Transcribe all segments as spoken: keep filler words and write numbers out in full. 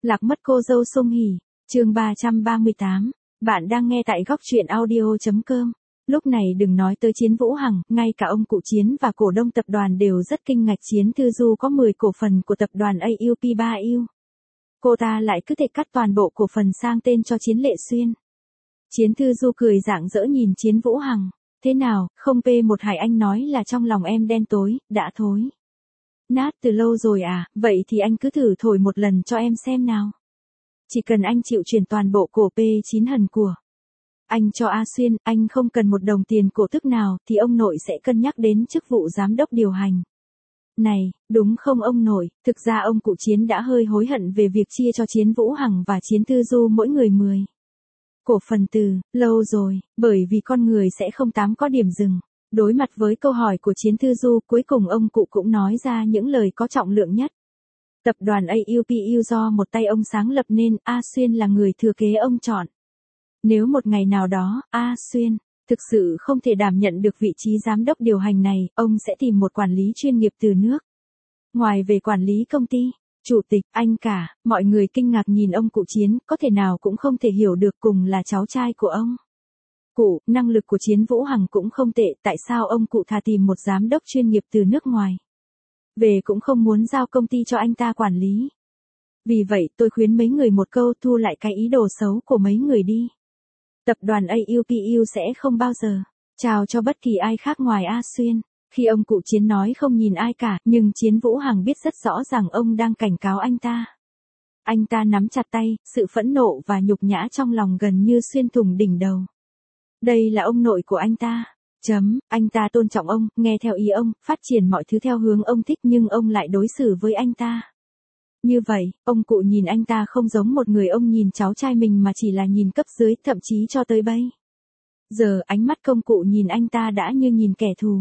Lạc mất cô dâu Song Hỷ, chương ba trăm ba mươi tám. Bạn đang nghe tại góc truyện audio chấm com. Lúc này đừng nói tới Chiến Vũ Hằng, ngay cả ông cụ Chiến và cổ đông tập đoàn đều rất kinh ngạc. Chiến Thư Du có mười cổ phần của tập đoàn a u pê ba U. Cô ta lại cứ thể cắt toàn bộ cổ phần sang tên cho Chiến Lệ Xuyên. Chiến Thư Du cười rạng rỡ nhìn Chiến Vũ Hằng. Thế nào, không P một Hải Anh nói là trong lòng em đen tối, đã thối nát từ lâu rồi à, vậy thì anh cứ thử thổi một lần cho em xem nào. Chỉ cần anh chịu chuyển toàn bộ cổ P chín Hần của anh cho A Xuyên, anh không cần một đồng tiền cổ tức nào, thì ông nội sẽ cân nhắc đến chức vụ giám đốc điều hành. Này, đúng không ông nội, thực ra ông cụ Chiến đã hơi hối hận về việc chia cho Chiến Vũ Hằng và Chiến Thư Du mỗi người mười cổ phần từ lâu rồi, bởi vì con người sẽ không tám có điểm dừng. Đối mặt với câu hỏi của Chiến Thư Du, cuối cùng ông cụ cũng nói ra những lời có trọng lượng nhất. Tập đoàn a u pê u do một tay ông sáng lập nên, A Xuyên là người thừa kế ông chọn. Nếu một ngày nào đó, A Xuyên thực sự không thể đảm nhận được vị trí giám đốc điều hành này, ông sẽ tìm một quản lý chuyên nghiệp từ nước ngoài về quản lý công ty. Chủ tịch, anh cả, mọi người kinh ngạc nhìn ông cụ Chiến, có thể nào cũng không thể hiểu được, cùng là cháu trai của ông cụ, năng lực của Chiến Vũ Hằng cũng không tệ, tại sao ông cụ thà tìm một giám đốc chuyên nghiệp từ nước ngoài về cũng không muốn giao công ty cho anh ta quản lý. Vì vậy tôi khuyến mấy người một câu, thu lại cái ý đồ xấu của mấy người đi. Tập đoàn a u pê u sẽ không bao giờ chào cho bất kỳ ai khác ngoài A Xuyên. Khi ông cụ Chiến nói không nhìn ai cả, nhưng Chiến Vũ Hằng biết rất rõ rằng ông đang cảnh cáo anh ta. Anh ta nắm chặt tay, sự phẫn nộ và nhục nhã trong lòng gần như xuyên thủng đỉnh đầu. Đây là ông nội của anh ta. Chấm, anh ta tôn trọng ông, nghe theo ý ông, phát triển mọi thứ theo hướng ông thích, nhưng ông lại đối xử với anh ta như vậy. Ông cụ nhìn anh ta không giống một người ông nhìn cháu trai mình mà chỉ là nhìn cấp dưới, thậm chí cho tới bây giờ ánh mắt công cụ nhìn anh ta đã như nhìn kẻ thù.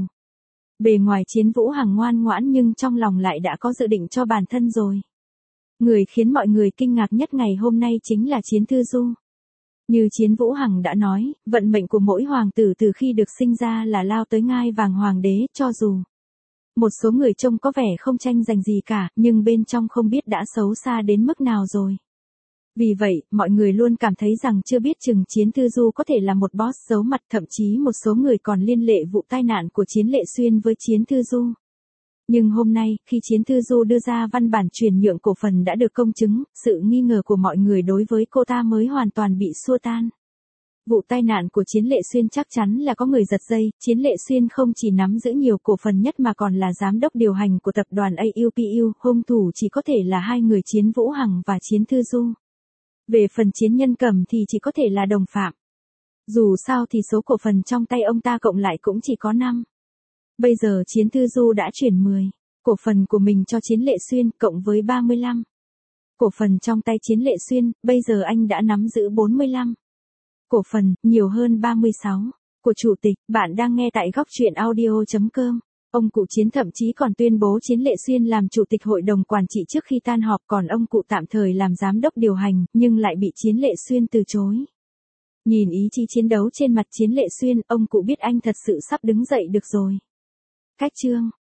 Bề ngoài Chiến Vũ Hằng ngoan ngoãn nhưng trong lòng lại đã có dự định cho bản thân rồi. Người khiến mọi người kinh ngạc nhất ngày hôm nay chính là Chiến Thư Du. Như Chiến Vũ Hằng đã nói, vận mệnh của mỗi hoàng tử từ khi được sinh ra là lao tới ngai vàng hoàng đế, cho dù một số người trông có vẻ không tranh giành gì cả, nhưng bên trong không biết đã xấu xa đến mức nào rồi. Vì vậy, mọi người luôn cảm thấy rằng chưa biết chừng Chiến Thư Du có thể là một boss giấu mặt, thậm chí một số người còn liên lệ vụ tai nạn của Chiến Lệ Xuyên với Chiến Thư Du. Nhưng hôm nay, khi Chiến Thư Du đưa ra văn bản chuyển nhượng cổ phần đã được công chứng, sự nghi ngờ của mọi người đối với cô ta mới hoàn toàn bị xua tan. Vụ tai nạn của Chiến Lệ Xuyên chắc chắn là có người giật dây. Chiến Lệ Xuyên không chỉ nắm giữ nhiều cổ phần nhất mà còn là giám đốc điều hành của tập đoàn a u pê u, hung thủ chỉ có thể là hai người Chiến Vũ Hằng và Chiến Thư Du. Về phần Chiến Nhân Cẩm thì chỉ có thể là đồng phạm. Dù sao thì số cổ phần trong tay ông ta cộng lại cũng chỉ có năm. Bây giờ Chiến Thư Du đã chuyển mười cổ phần của mình cho Chiến Lệ Xuyên, cộng với ba mươi lăm cổ phần trong tay Chiến Lệ Xuyên, bây giờ anh đã nắm giữ bốn mươi lăm cổ phần, nhiều hơn ba mươi sáu của chủ tịch. Bạn đang nghe tại góc truyện audio chấm com. Ông cụ Chiến thậm chí còn tuyên bố Chiến Lệ Xuyên làm chủ tịch hội đồng quản trị trước khi tan họp, còn ông cụ tạm thời làm giám đốc điều hành, nhưng lại bị Chiến Lệ Xuyên từ chối. Nhìn ý chí chiến đấu trên mặt Chiến Lệ Xuyên, ông cụ biết anh thật sự sắp đứng dậy được rồi. Cách chương